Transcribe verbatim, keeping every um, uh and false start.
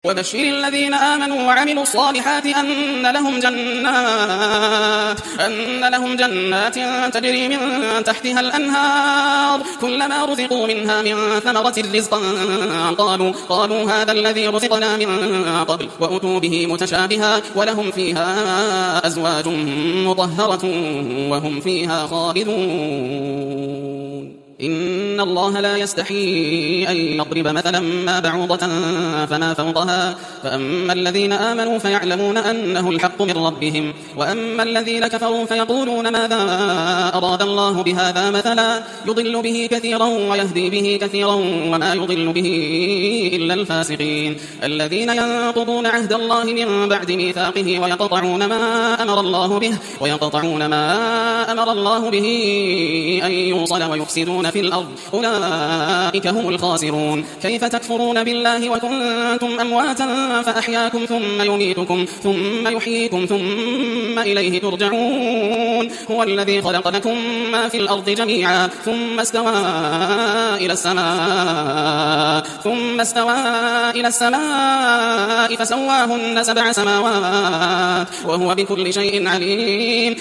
وبشر الذين آمنوا وعملوا الصالحات أن لهم جنات أن لهم جنات تجري من تحتها الأنهار كلما رزقوا منها من ثمرة رزقا قالوا قالوا هذا الذي رزقنا من قبل وأتوا به متشابها ولهم فيها أزواج مطهرة وهم فيها خالدون. إن الله لا يستحيي أن يضرب مثلا ما بعوضة فما فوقها فأما الذين آمنوا فيعلمون أنه الحق من ربهم وأما الذين كفروا فيقولون ماذا أراد الله بهذا مثلا يضل به كثيرا ويهدي به كثيرا وما يضل به إلا الفاسقين الذين ينقضون عهد الله من بعد ميثاقه ويقطعون ما أمر الله به ويقطعون ما أمر الله به أن يوصل ويفسدون في الأرض أولئك هم الخاسرون. كيف تكفرون بالله وكنتم أمواتا فأحياكم ثم يميتكم ثم يحييكم ثم إليه ترجعون. هو الذي خلق لكم ما في الأرض جميعا ثم استوى إلى السماء ثم استوى إلى السماء فسواهن سبع سماوات وهو بكل شيء عليم.